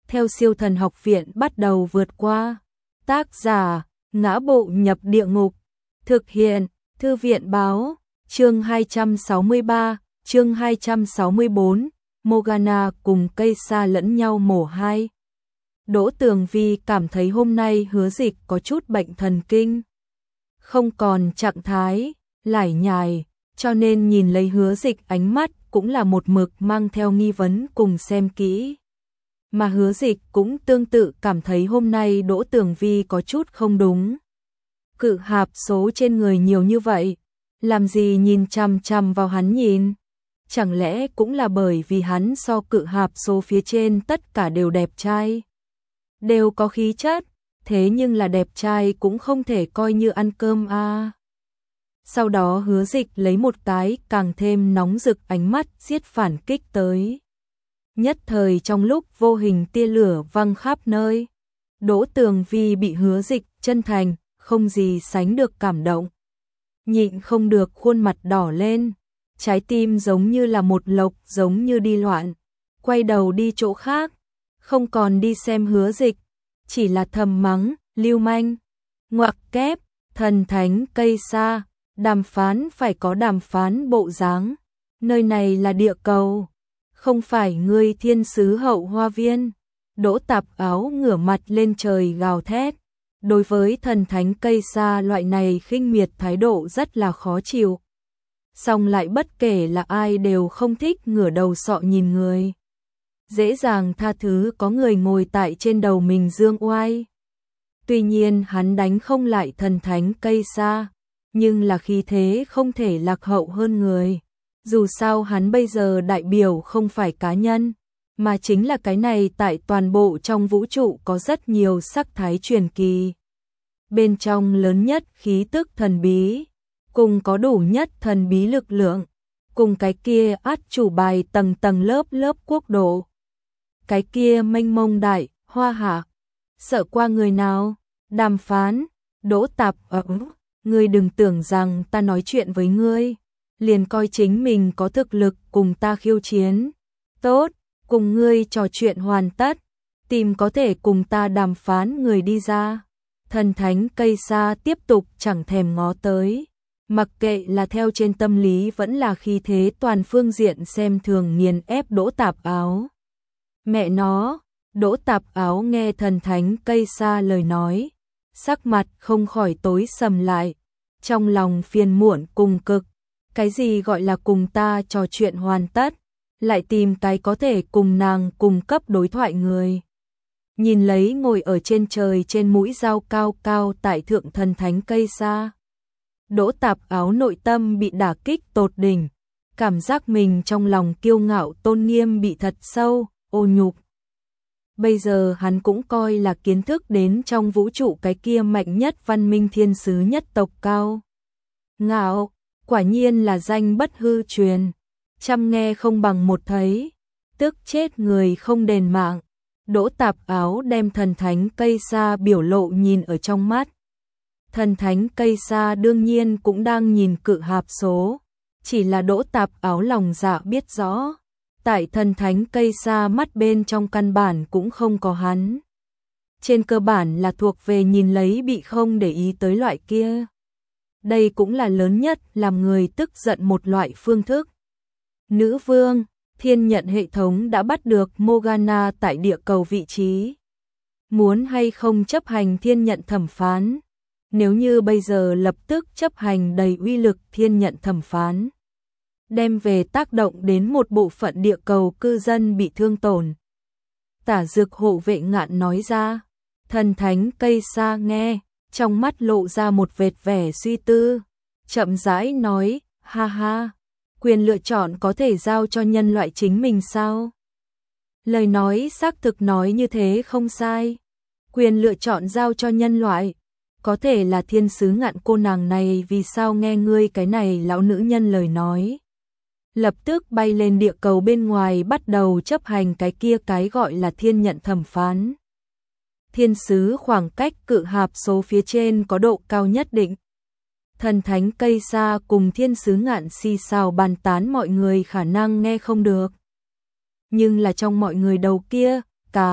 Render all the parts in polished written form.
theo Siêu Thần Học Viện bắt đầu vượt qua. Tác giả: Ngã Bộ Nhập Địa Ngục. Thực hiện: Thư viện báo. Chương 263, chương 264, Morgana cùng cây sa lẫn nhau mổ hai. Đỗ Tường Vi cảm thấy hôm nay Hứa Dịch có chút bệnh thần kinh, không còn trạng thái lải nhải, cho nên nhìn lấy Hứa Dịch ánh mắt cũng là một mực mang theo nghi vấn cùng xem kỹ. Mà Hứa Dịch cũng tương tự cảm thấy hôm nay Đỗ Tường Vi có chút không đúng. Cự hạp số trên người nhiều như vậy, làm gì nhìn chằm chằm vào hắn nhìn? Chẳng lẽ cũng là bởi vì hắn so cự hạp số phía trên tất cả đều đẹp trai, đều có khí chất, thế nhưng là đẹp trai cũng không thể coi như ăn cơm à. Sau đó Hứa Dịch lấy một cái càng thêm nóng rực ánh mắt giết phản kích tới. Nhất thời trong lúc vô hình tia lửa văng khắp nơi. Đỗ Tường Vi bị Hứa Dịch chân thành, không gì sánh được cảm động. Nhịn không được khuôn mặt đỏ lên, trái tim giống như là một lộc giống như đi loạn. Quay đầu đi chỗ khác, không còn đi xem Hứa Dịch, chỉ là thầm mắng, lưu manh, ngoặc kép, thần thánh cây sa, đàm phán phải có đàm phán bộ dáng. Nơi này là địa cầu, không phải ngươi thiên sứ hậu hoa viên. Đỗ Tạp Áo ngửa mặt lên trời gào thét. Đối với thần thánh cây sa loại này khinh miệt thái độ rất là khó chịu. Song lại bất kể là ai đều không thích ngửa đầu sọ nhìn người. Dễ dàng tha thứ có người ngồi tại trên đầu mình dương oai. Tuy nhiên hắn đánh không lại thần thánh cây sa, nhưng là khí thế không thể lạc hậu hơn người. Dù sao hắn bây giờ đại biểu không phải cá nhân, mà chính là cái này tại toàn bộ trong vũ trụ có rất nhiều sắc thái truyền kỳ. Bên trong lớn nhất khí tức thần bí, cùng có đủ nhất thần bí lực lượng, cùng cái kia át chủ bài tầng tầng lớp lớp quốc độ. Cái kia mênh mông đại, hoa hạ, sợ qua người nào, đàm phán, Đỗ Tạp ngươi đừng tưởng rằng ta nói chuyện với ngươi, liền coi chính mình có thực lực cùng ta khiêu chiến. Tốt, cùng ngươi trò chuyện hoàn tất, tìm có thể cùng ta đàm phán người đi ra. Thần thánh cây sa tiếp tục chẳng thèm ngó tới, mặc kệ là theo trên tâm lý vẫn là khí thế toàn phương diện xem thường nghiền ép Đỗ Tạp Áo. Mẹ nó, Đỗ Tạp Áo nghe thần thánh cây sa lời nói, sắc mặt không khỏi tối sầm lại, trong lòng phiền muộn cùng cực. Cái gì gọi là cùng ta trò chuyện hoàn tất, lại tìm cái có thể cùng nàng cùng cấp đối thoại người. Nhìn lấy ngồi ở trên trời trên mũi dao cao cao tại thượng thần thánh cây sa, Đỗ Tạp Áo nội tâm bị đả kích tột đỉnh, cảm giác mình trong lòng kiêu ngạo tôn nghiêm bị thật sâu, ô nhục. Bây giờ hắn cũng coi là kiến thức đến trong vũ trụ cái kia mạnh nhất văn minh thiên sứ nhất tộc cao ngạo, quả nhiên là danh bất hư truyền, trăm nghe không bằng một thấy, tức chết người không đền mạng. Đỗ Tạp Áo đem thần thánh cây sa biểu lộ nhìn ở trong mắt. Thần thánh cây sa đương nhiên cũng đang nhìn cự hạp số, chỉ là Đỗ Tạp Áo lòng dạ biết rõ, tại thần thánh cây sa mắt bên trong căn bản cũng không có hắn. Trên cơ bản là thuộc về nhìn lấy bị không để ý tới loại kia. Đây cũng là lớn nhất làm người tức giận một loại phương thức. Nữ vương, thiên nhận hệ thống đã bắt được Morgana tại địa cầu vị trí. Muốn hay không chấp hành thiên nhận thẩm phán? Nếu như bây giờ lập tức chấp hành đầy uy lực thiên nhận thẩm phán, đem về tác động đến một bộ phận địa cầu cư dân bị thương tổn. Tả Dược hộ vệ ngạn nói ra. Thần thánh cây sa nghe, trong mắt lộ ra một vệt vẻ suy tư, chậm rãi nói, ha ha, quyền lựa chọn có thể giao cho nhân loại chính mình sao? Lời nói xác thực nói như thế không sai, quyền lựa chọn giao cho nhân loại, có thể là thiên sứ Ngạn cô nàng này vì sao nghe ngươi cái này lão nữ nhân lời nói. Lập tức bay lên địa cầu bên ngoài bắt đầu chấp hành cái kia cái gọi là thiên nhận thẩm phán. Thiên sứ khoảng cách cự hạp số phía trên có độ cao nhất định. Thần thánh cây sa cùng thiên sứ Ngạn xì xào bàn tán mọi người khả năng nghe không được. Nhưng là trong mọi người đầu kia, cá,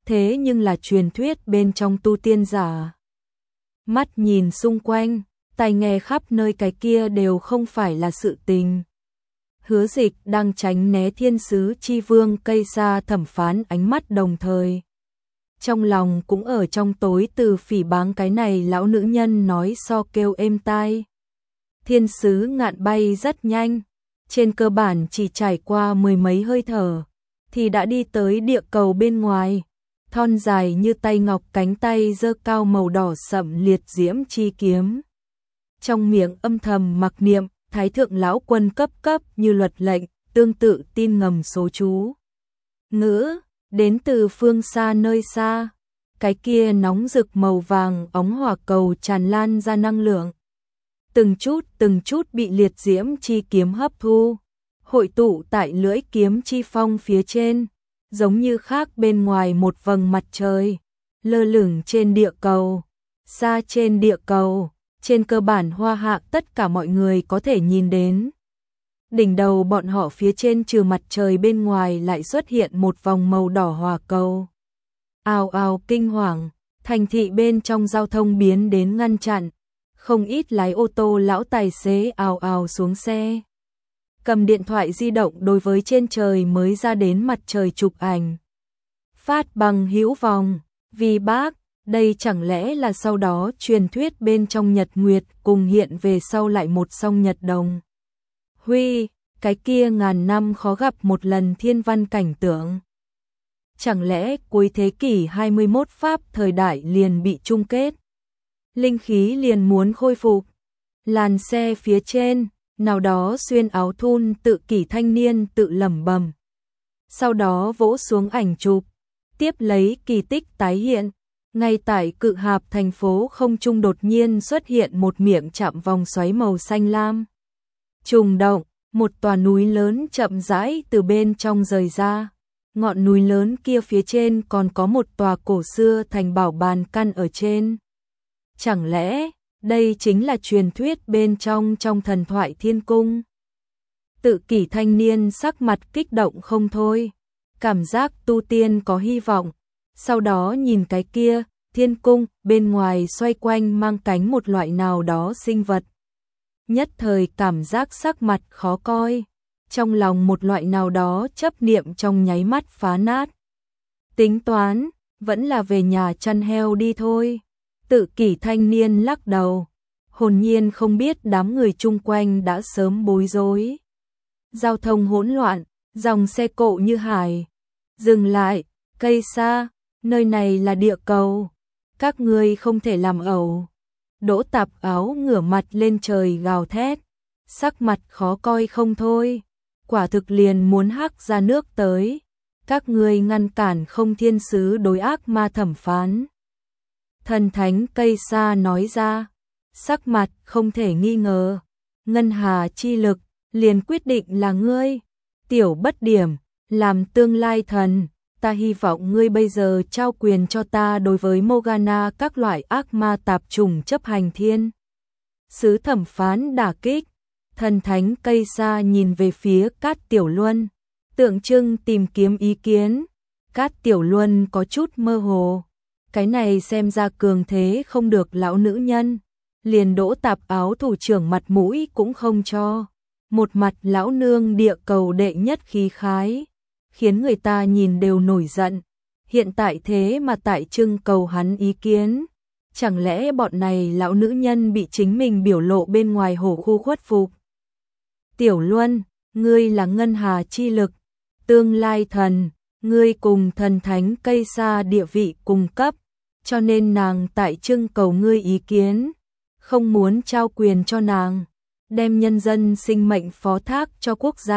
thế nhưng là truyền thuyết bên trong tu tiên giả. Mắt nhìn xung quanh, tai nghe khắp nơi cái kia đều không phải là sự tình. Hứa Dịch đang tránh né thiên sứ chi vương cây sa thẩm phán ánh mắt đồng thời. Trong lòng cũng ở trong tối từ phỉ báng cái này lão nữ nhân nói so kêu êm tai. Thiên sứ ngạn bay rất nhanh, trên cơ bản chỉ trải qua mười mấy hơi thở, thì đã đi tới địa cầu bên ngoài. Thon dài như tay ngọc, cánh tay giơ cao màu đỏ sậm liệt diễm chi kiếm. Trong miệng âm thầm mặc niệm, Thái thượng lão quân cấp cấp như luật lệnh, tương tự tin ngầm số chú ngữ, đến từ phương xa nơi xa. Cái kia nóng rực màu vàng óng hỏa cầu tràn lan ra năng lượng. Từng chút bị liệt diễm chi kiếm hấp thu, hội tụ tại lưỡi kiếm chi phong phía trên, giống như khác bên ngoài một vầng mặt trời, lơ lửng trên địa cầu. Xa trên địa cầu, trên cơ bản Hoa Hạ tất cả mọi người có thể nhìn đến. Đỉnh đầu bọn họ phía trên trừ mặt trời bên ngoài lại xuất hiện một vòng màu đỏ hỏa cầu. Ào ào kinh hoàng, thành thị bên trong giao thông biến đến ngăn chặn, không ít lái ô tô lão tài xế ào ào xuống xe. Cầm điện thoại di động đối với trên trời mới ra đến mặt trời chụp ảnh. Phát bằng hữu vọng, vì bác, đây chẳng lẽ là sau đó truyền thuyết bên trong nhật nguyệt cùng hiện về sau lại một song nhật đồng. Huy, cái kia ngàn năm khó gặp một lần thiên văn cảnh tượng. Chẳng lẽ cuối thế kỷ 21 Pháp thời đại liền bị chung kết? Linh khí liền muốn khôi phục. Làn xe phía trên, nào đó xuyên áo thun tự kỷ thanh niên tự lẩm bẩm. Sau đó vỗ xuống ảnh chụp, tiếp lấy kỳ tích tái hiện. Ngay tại Cự Hạp thành phố không trung đột nhiên xuất hiện một miệng chạm vòng xoáy màu xanh lam. Trùng động, một tòa núi lớn chậm rãi từ bên trong rời ra. Ngọn núi lớn kia phía trên còn có một tòa cổ xưa thành bảo bàn căn ở trên. Chẳng lẽ, đây chính là truyền thuyết bên trong thần thoại thiên cung? Tự kỷ thanh niên sắc mặt kích động không thôi, cảm giác tu tiên có hy vọng. Sau đó nhìn cái kia, thiên cung, bên ngoài xoay quanh mang cánh một loại nào đó sinh vật. Nhất thời cảm giác sắc mặt khó coi, trong lòng một loại nào đó chấp niệm trong nháy mắt phá nát. Tính toán, vẫn là về nhà chăn heo đi thôi. Tự kỷ thanh niên lắc đầu, hồn nhiên không biết đám người chung quanh đã sớm bối rối. Giao thông hỗn loạn, dòng xe cộ như hải. Dừng lại, cây xa, nơi này là địa cầu, các ngươi không thể làm ẩu. Đỗ Tạp Áo ngửa mặt lên trời gào thét, sắc mặt khó coi không thôi, quả thực liền muốn hắc ra nước tới. Các ngươi ngăn cản không thiên sứ đối ác ma thẩm phán. Thần thánh cây sa nói ra, sắc mặt không thể nghi ngờ, ngân hà chi lực, liền quyết định là ngươi. Tiểu bất điểm, làm tương lai thần, ta hy vọng ngươi bây giờ trao quyền cho ta đối với Morgana các loại ác ma tạp chủng chấp hành thiên sứ thẩm phán đả kích. Thần thánh cây sa nhìn về phía Cát Tiểu Luân, tượng trưng tìm kiếm ý kiến. Cát Tiểu Luân có chút mơ hồ, cái này xem ra cường thế không được lão nữ nhân, liền Đỗ Tạp Áo thủ trưởng mặt mũi cũng không cho. Một mặt lão nương địa cầu đệ nhất khí khái, khiến người ta nhìn đều nổi giận. Hiện tại thế mà tại trưng cầu hắn ý kiến, chẳng lẽ bọn này lão nữ nhân bị chính mình biểu lộ bên ngoài hổ khu khuất phục? Tiểu Luân, ngươi là ngân hà chi lực, tương lai thần, ngươi cùng thần thánh cây sa địa vị cùng cấp, cho nên nàng tại trưng cầu ngươi ý kiến, không muốn trao quyền cho nàng, đem nhân dân sinh mệnh phó thác cho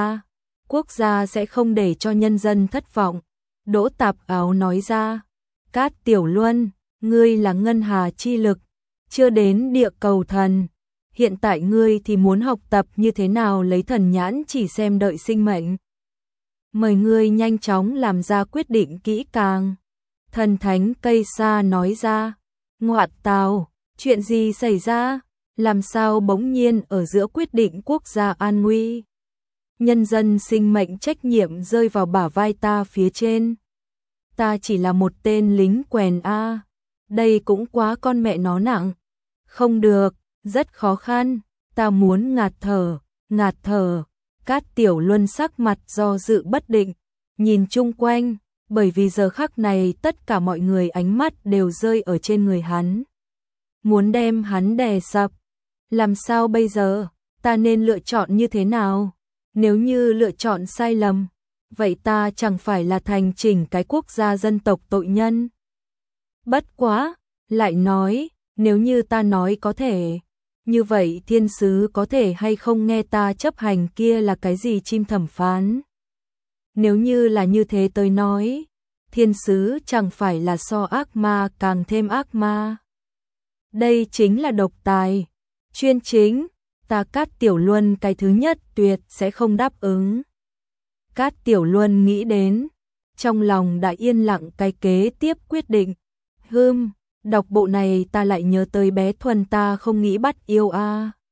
quốc gia sẽ không để cho nhân dân thất vọng. Đỗ Tạp Áo nói ra, Cát Tiểu Luân, ngươi là ngân hà chi lực, chưa đến địa cầu thần, hiện tại ngươi thì muốn học tập như thế nào lấy thần nhãn chỉ xem đợi sinh mệnh. Mời ngươi nhanh chóng làm ra quyết định kỹ càng. Thần thánh cây sa nói ra, ngoại tào, chuyện gì xảy ra, làm sao bỗng nhiên ở giữa quyết định quốc gia an nguy. Nhân dân sinh mệnh trách nhiệm rơi vào bả vai ta phía trên. ta chỉ là một tên lính quèn a. Đây cũng quá con mẹ nó nặng. Không được, rất khó khăn, ta muốn ngạt thở, ngạt thở. Cát Tiểu Luân sắc mặt do dự bất định, nhìn chung quanh, bởi vì giờ khắc này tất cả mọi người ánh mắt đều rơi ở trên người hắn. Muốn đem hắn đè sập. Làm sao bây giờ? Ta nên lựa chọn như thế nào? Nếu như lựa chọn sai lầm, vậy ta chẳng phải là thành chỉnh cái quốc gia dân tộc tội nhân. Bất quá, lại nói, nếu như ta nói có thể, như vậy thiên sứ có thể hay không nghe ta chấp hành kia là cái gì chim thẩm phán? Nếu như là như thế tôi nói, thiên sứ chẳng phải là so ác ma càng thêm ác ma. Đây chính là độc tài, chuyên chính, ta Cát Tiểu Luân cái thứ nhất tuyệt sẽ không đáp ứng. Cát Tiểu Luân nghĩ đến, trong lòng đã yên lặng cái kế tiếp quyết định. Đọc bộ này ta lại nhớ tới bé Thuần ta không nghĩ bắt yêu a.